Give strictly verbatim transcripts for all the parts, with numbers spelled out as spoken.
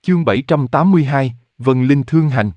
Chương bảy trăm tám mươi hai, Vân Linh Thương Hành.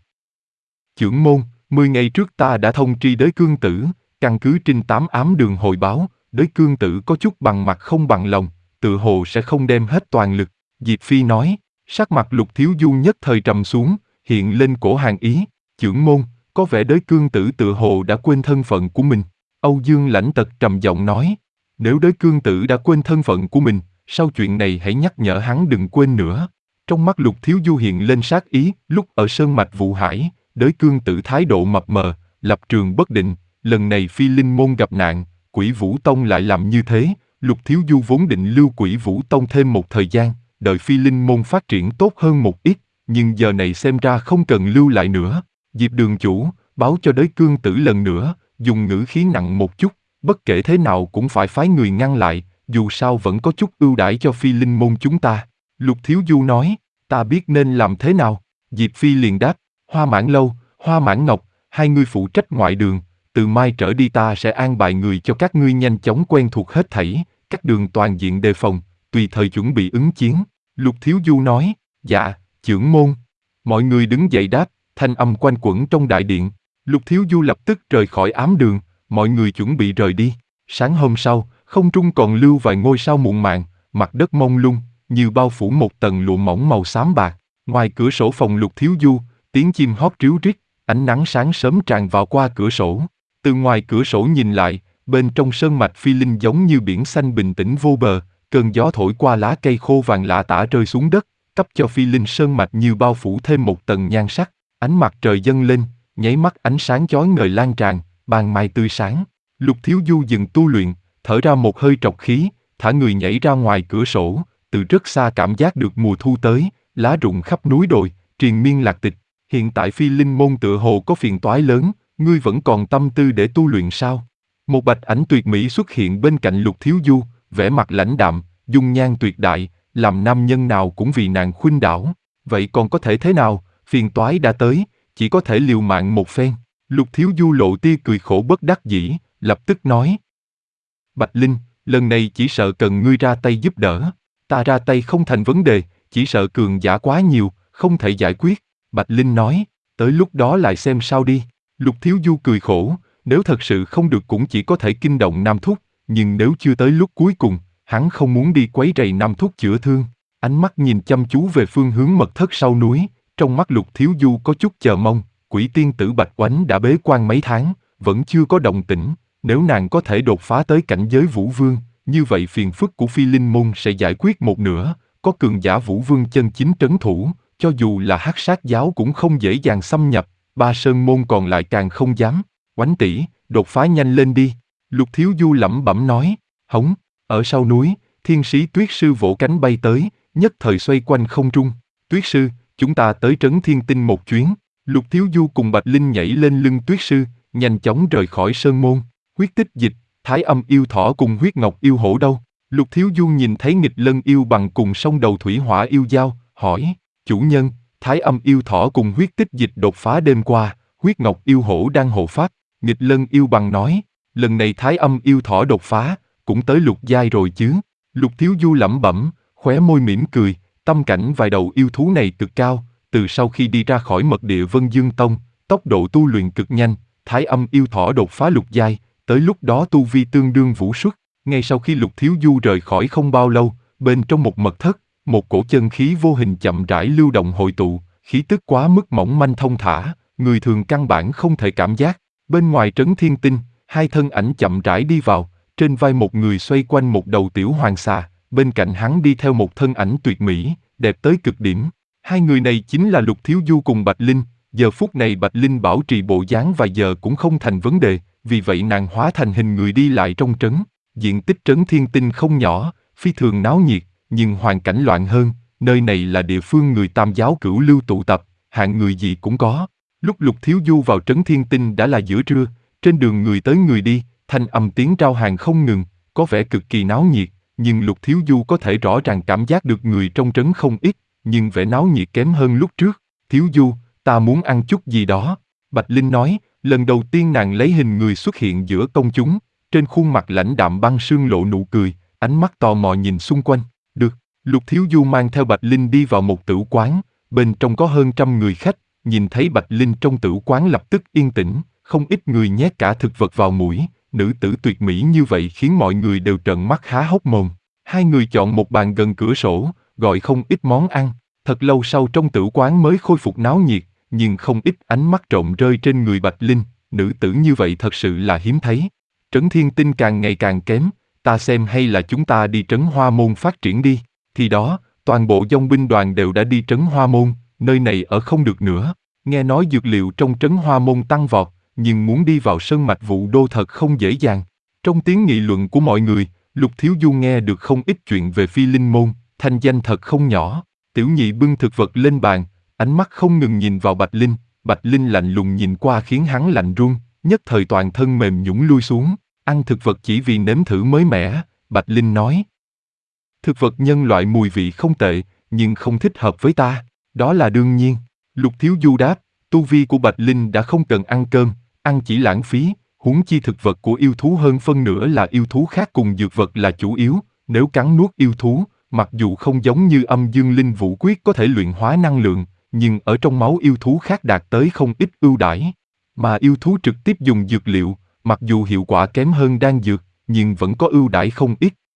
Chưởng môn, mười ngày trước ta đã thông tri đới cương tử, căn cứ trinh tám ám đường hồi báo, đới cương tử có chút bằng mặt không bằng lòng, tự hồ sẽ không đem hết toàn lực. Diệp Phi nói, sắc mặt Lục Thiếu Du nhất thời trầm xuống, hiện lên cổ hàng ý, chưởng môn, có vẻ đới cương tử tự hồ đã quên thân phận của mình. Âu Dương Lãnh Tật trầm giọng nói, nếu đới cương tử đã quên thân phận của mình, sau chuyện này hãy nhắc nhở hắn đừng quên nữa. Trong mắt Lục Thiếu Du hiện lên sát ý, lúc ở Sơn Mạch Vụ Hải, đới cương tử thái độ mập mờ, lập trường bất định, lần này Phi Linh Môn gặp nạn, Quỷ Vũ Tông lại làm như thế, Lục Thiếu Du vốn định lưu Quỷ Vũ Tông thêm một thời gian, đợi Phi Linh Môn phát triển tốt hơn một ít, nhưng giờ này xem ra không cần lưu lại nữa. Diệp đường chủ, báo cho đới cương tử lần nữa, dùng ngữ khí nặng một chút, bất kể thế nào cũng phải phái người ngăn lại, dù sao vẫn có chút ưu đãi cho Phi Linh Môn chúng ta. Lục Thiếu Du nói, ta biết nên làm thế nào. Diệp Phi liền đáp, Hoa Mãn Lâu, Hoa Mãn Ngọc, hai ngươi phụ trách ngoại đường, từ mai trở đi ta sẽ an bài người cho các ngươi nhanh chóng quen thuộc hết thảy, các đường toàn diện đề phòng, tùy thời chuẩn bị ứng chiến. Lục Thiếu Du nói, dạ, chưởng môn. Mọi người đứng dậy đáp, thanh âm quanh quẩn trong đại điện. Lục Thiếu Du lập tức rời khỏi ám đường, mọi người chuẩn bị rời đi. Sáng hôm sau, không trung còn lưu vài ngôi sao muộn màng, mặt đất mông lung, như bao phủ một tầng lụa mỏng màu xám bạc. Ngoài cửa sổ phòng Lục Thiếu Du, tiếng chim hót ríu rít, ánh nắng sáng sớm tràn vào qua cửa sổ. Từ ngoài cửa sổ nhìn lại, bên trong sơn mạch Phi Linh giống như biển xanh bình tĩnh vô bờ, cơn gió thổi qua lá cây khô vàng lạ tả rơi xuống đất, cấp cho Phi Linh sơn mạch như bao phủ thêm một tầng nhan sắc. Ánh mặt trời dâng lên, nháy mắt ánh sáng chói ngời lan tràn, ban mai tươi sáng. Lục Thiếu Du dừng tu luyện, thở ra một hơi trọc khí, thả người nhảy ra ngoài cửa sổ, từ rất xa cảm giác được mùa thu tới, lá rụng khắp núi đồi, triền miên lạc tịch. Hiện tại Phi Linh môn tựa hồ có phiền toái lớn, ngươi vẫn còn tâm tư để tu luyện sao? Một bạch ảnh tuyệt mỹ xuất hiện bên cạnh Lục Thiếu Du, vẻ mặt lãnh đạm, dung nhan tuyệt đại, làm nam nhân nào cũng vì nàng khuynh đảo. Vậy còn có thể thế nào? Phiền toái đã tới, chỉ có thể liều mạng một phen. Lục Thiếu Du lộ tia cười khổ bất đắc dĩ, lập tức nói, Bạch Linh, lần này chỉ sợ cần ngươi ra tay giúp đỡ. Ta ra tay không thành vấn đề, chỉ sợ cường giả quá nhiều, không thể giải quyết. Bạch Linh nói, tới lúc đó lại xem sao đi. Lục Thiếu Du cười khổ, nếu thật sự không được cũng chỉ có thể kinh động Nam Thúc, nhưng nếu chưa tới lúc cuối cùng, hắn không muốn đi quấy rầy Nam Thúc chữa thương. Ánh mắt nhìn chăm chú về phương hướng mật thất sau núi, trong mắt Lục Thiếu Du có chút chờ mong. Quỷ tiên tử Bạch Oánh đã bế quan mấy tháng, vẫn chưa có động tĩnh. Nếu nàng có thể đột phá tới cảnh giới Vũ Vương, như vậy phiền phức của Phi Linh môn sẽ giải quyết một nửa. Có cường giả Vũ Vương chân chính trấn thủ, cho dù là Hắc Sát giáo cũng không dễ dàng xâm nhập. Ba sơn môn còn lại càng không dám. Oánh tỷ, đột phá nhanh lên đi. Lục Thiếu Du lẩm bẩm nói. Hống. Ở sau núi, thiên sĩ Tuyết Sư vỗ cánh bay tới, nhất thời xoay quanh không trung. Tuyết Sư, chúng ta tới Trấn Thiên Tinh một chuyến. Lục Thiếu Du cùng Bạch Linh nhảy lên lưng Tuyết Sư, nhanh chóng rời khỏi sơn môn. Huyết Tích Dịch, Thái Âm yêu thỏ cùng Huyết Ngọc yêu hổ đâu? Lục Thiếu Du nhìn thấy Nghịch Lân yêu bằng cùng song đầu thủy hỏa yêu dao, hỏi, chủ nhân, Thái Âm yêu thỏ cùng Huyết Tích Dịch đột phá đêm qua, Huyết Ngọc yêu hổ đang hộ pháp. Nghịch Lân yêu bằng nói, lần này Thái Âm yêu thỏ đột phá, cũng tới lục giai rồi chứ. Lục Thiếu Du lẩm bẩm, khóe môi mỉm cười, tâm cảnh vài đầu yêu thú này cực cao, từ sau khi đi ra khỏi mật địa Vân Dương Tông, tốc độ tu luyện cực nhanh, Thái Âm yêu thỏ đột phá lục giai, tới lúc đó tu vi tương đương vũ xuất. Ngay sau khi Lục Thiếu Du rời khỏi không bao lâu, bên trong một mật thất, một cổ chân khí vô hình chậm rãi lưu động hội tụ, khí tức quá mức mỏng manh thông thả, người thường căn bản không thể cảm giác. Bên ngoài Trấn Thiên Tinh, hai thân ảnh chậm rãi đi vào, trên vai một người xoay quanh một đầu tiểu hoàng xà, bên cạnh hắn đi theo một thân ảnh tuyệt mỹ, đẹp tới cực điểm. Hai người này chính là Lục Thiếu Du cùng Bạch Linh. Giờ phút này Bạch Linh bảo trì bộ dáng vài giờ cũng không thành vấn đề, vì vậy nàng hóa thành hình người đi lại trong trấn. Diện tích Trấn Thiên Tinh không nhỏ, phi thường náo nhiệt, nhưng hoàn cảnh loạn hơn. Nơi này là địa phương người Tam giáo cửu lưu tụ tập, hạng người gì cũng có. Lúc Lục Thiếu Du vào Trấn Thiên Tinh đã là giữa trưa, trên đường người tới người đi, thanh âm tiếng rao hàng không ngừng, có vẻ cực kỳ náo nhiệt. Nhưng Lục Thiếu Du có thể rõ ràng cảm giác được người trong trấn không ít, nhưng vẻ náo nhiệt kém hơn lúc trước. Thiếu Du, ta muốn ăn chút gì đó. Bạch Linh nói, lần đầu tiên nàng lấy hình người xuất hiện giữa công chúng, trên khuôn mặt lãnh đạm băng sương lộ nụ cười, ánh mắt tò mò nhìn xung quanh. Được, Lục Thiếu Du mang theo Bạch Linh đi vào một tử quán, bên trong có hơn trăm người khách, nhìn thấy Bạch Linh trong tửu quán lập tức yên tĩnh, không ít người nhét cả thực vật vào mũi, nữ tử tuyệt mỹ như vậy khiến mọi người đều trợn mắt há hốc mồm. Hai người chọn một bàn gần cửa sổ, gọi không ít món ăn, thật lâu sau trong tửu quán mới khôi phục náo nhiệt, nhưng không ít ánh mắt trộm rơi trên người Bạch Linh, nữ tử như vậy thật sự là hiếm thấy. Trấn Thiên Tinh càng ngày càng kém, ta xem hay là chúng ta đi Trấn Hoa Môn phát triển đi. Thì đó, toàn bộ dòng binh đoàn đều đã đi Trấn Hoa Môn, nơi này ở không được nữa. Nghe nói dược liệu trong Trấn Hoa Môn tăng vọt, nhưng muốn đi vào sơn mạch Vũ Đô thật không dễ dàng. Trong tiếng nghị luận của mọi người, Lục Thiếu Du nghe được không ít chuyện về Phi Linh Môn, thanh danh thật không nhỏ. Tiểu nhị bưng thực vật lên bàn, ánh mắt không ngừng nhìn vào Bạch Linh, Bạch Linh lạnh lùng nhìn qua khiến hắn lạnh run, nhất thời toàn thân mềm nhũn lui xuống, ăn thực vật chỉ vì nếm thử mới mẻ, Bạch Linh nói. Thực vật nhân loại mùi vị không tệ, nhưng không thích hợp với ta, đó là đương nhiên. Lục Thiếu Du đáp, tu vi của Bạch Linh đã không cần ăn cơm, ăn chỉ lãng phí, huống chi thực vật của yêu thú hơn phân nửa là yêu thú khác cùng dược vật là chủ yếu, nếu cắn nuốt yêu thú, mặc dù không giống như âm dương linh vũ quyết có thể luyện hóa năng lượng, nhưng ở trong máu yêu thú khác đạt tới không ít ưu đãi. Mà yêu thú trực tiếp dùng dược liệu, mặc dù hiệu quả kém hơn đan dược, nhưng vẫn có ưu đãi không ít.